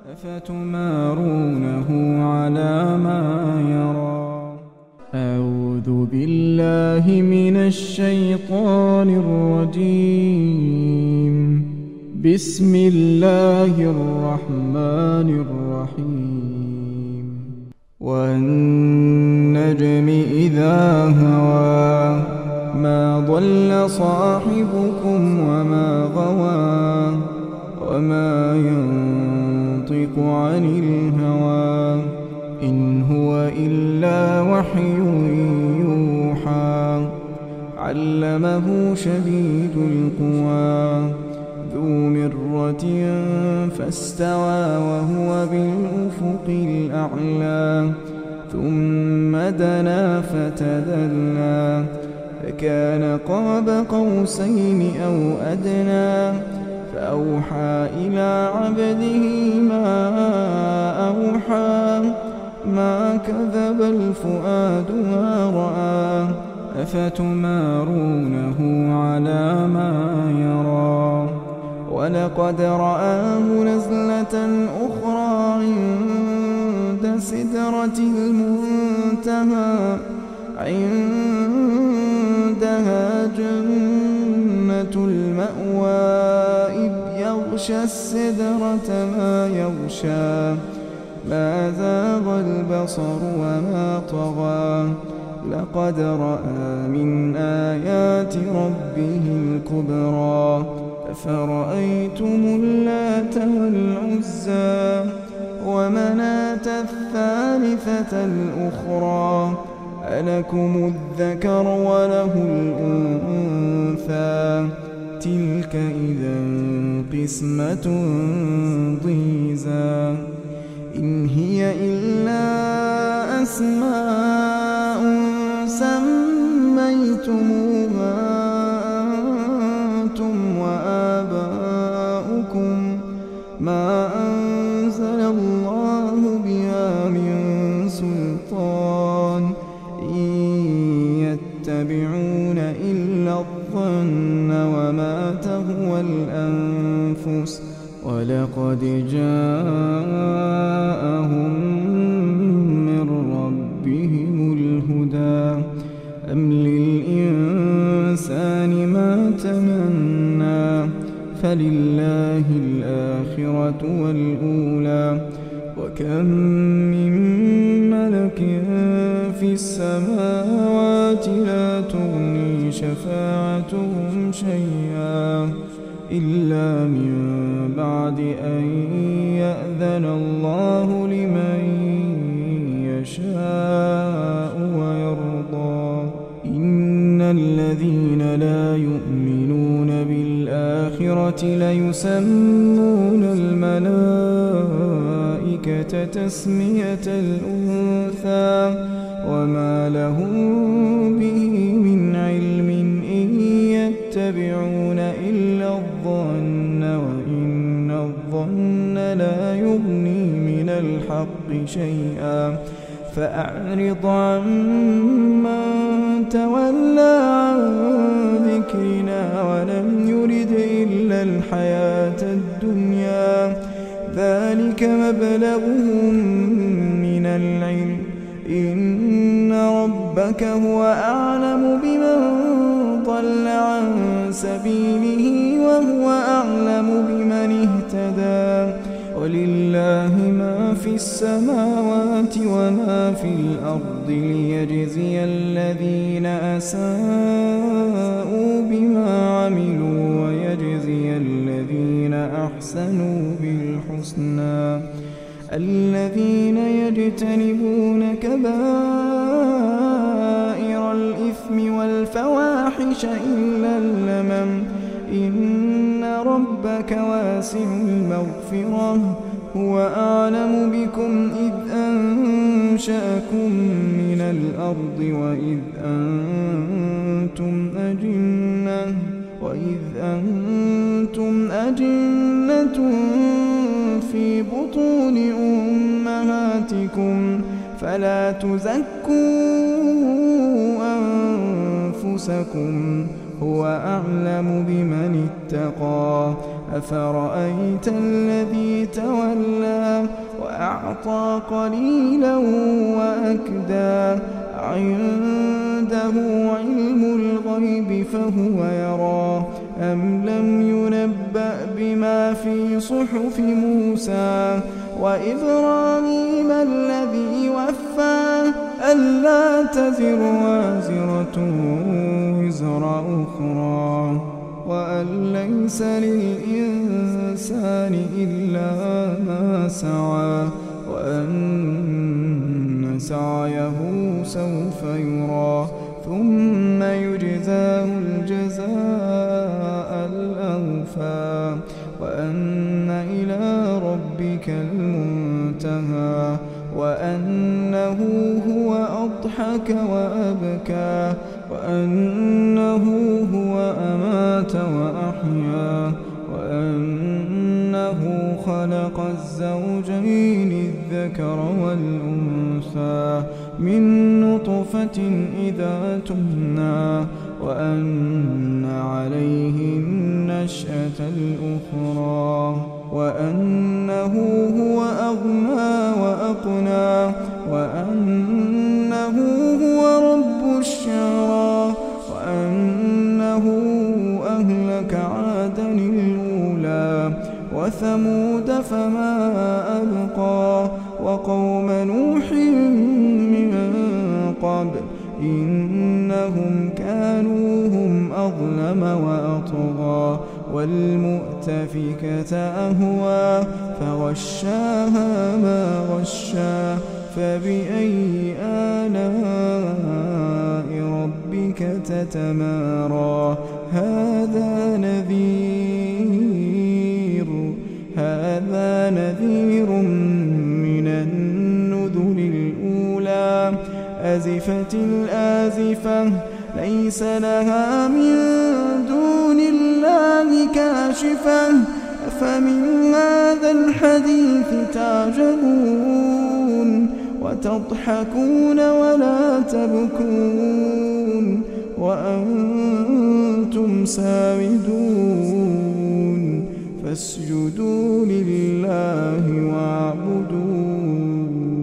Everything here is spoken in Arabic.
أفتمارونه على ما يرى. أعوذ بالله من الشيطان الرجيم. بسم الله الرحمن الرحيم. والنجم إذا هوى ما ضل صاحبكم وما غوى وما ينطق عن الهوى إن هو إلا وحي يوحى. علمه شديد القوى ذو مرة فاستوى وهو بالأفق الأعلى. ثم دنا فتدلى فكان قاب قوسين أو أدنى. فأوحى إلى عبده ما أوحى. ما كذب الفؤاد ما رأى. أفتمارونه على ما يرى. ولقد رآه نزلة أخرى عند سدرة المنتهى. عندها جنة المأوى إذ يغشى السدرة ما يغشى. ما زاغ البصر وما طغى. لقد رأى من آيات ربه الكبرى. أفرأيتم اللات والعزى ومناة الثالثة الأخرى. ألكم الذكر وله الأنثى تلك إذا قسمة ضيزى. إن هي إلا أسماء سميتموها أنتم وآباؤكم ما أنزل الله بها من سلطان. إن يتبعون إلا الظن وما تهوى الأنفس ولقد جاءهم من ربهم الهدى. أم للإنسان ما تمنى فلله الآخرة والأولى. وكم من ملك في السماوات لا تغني شفاعتهم شيئا إلا من بعد أن يأذن الله لمن يشاء ويرضى. إن الذين لا يؤمنون بالآخرة ليسمون الملائكة تسمية الأنثى وما لهم به من علم إن يتبعون إلا الظن وإن الظن لا يغني من الحق شيئا. فأعرض عمن تولى عن ذكرنا ولم يرد إلا الحياة الدنيا. ذلك مبلغهم من العلم. إن ربك هو أعلم بمن ضل عن سبيله وهو أعلم بمن اهتدى. ولله ما في السماوات وما في الأرض ليجزي الذين أساءوا بما عملوا ويجزي الذين أحسنوا بالحسنى. الذين يجتنبون كبائر الإثم والفواحش إلا اللمم. إن ربك واسع المغفرة. هو أعلم بكم إذ أنشأكم من الأرض وإذ أنتم أجنة في بطون أمهاتكم. فلا تزكوا أنفسكم هو أعلم بمن اتقى. أفرأيت الذي تولى أعطى قليلا وأكدى عنده علم الغيب فهو يرى أم لم ينبأ بما في صحف موسى وإبراهيم الذي وفى ألا تزر وازرة وزر أخرى وأن ليس للإنسان إلا ما سعى وأن سعيه سوف يرى ثم يجزاه الجزاء الأوفى وأن إلى ربك المنتهى وأنه هو أضحك وأبكى وأنه هو أمات وأحيا وأنه خلق الزوجين الذكر والأنثى من نطفة إذا تمنى وأن عليه النشأة الأخرى وأنه هو أغنى وأقنى وأنه هو رب الشعرى وأنه أهلك عادا الأولى وثمود فما أبقى وقوم نوح من قبل إنهم كانوا هم أظلم وأطغى والمؤتفكة أهوى فغشاها ما غشى فبأي آلاء ربك تتمارى هذا نذير من النذر الأولى أزفت الآزفة ليس لها من دون الله كاشفة أفمن هذا الحديث تعجبون وتضحكون ولا تبكون وأنتم سامدون فاسجدوا لله واعبدوا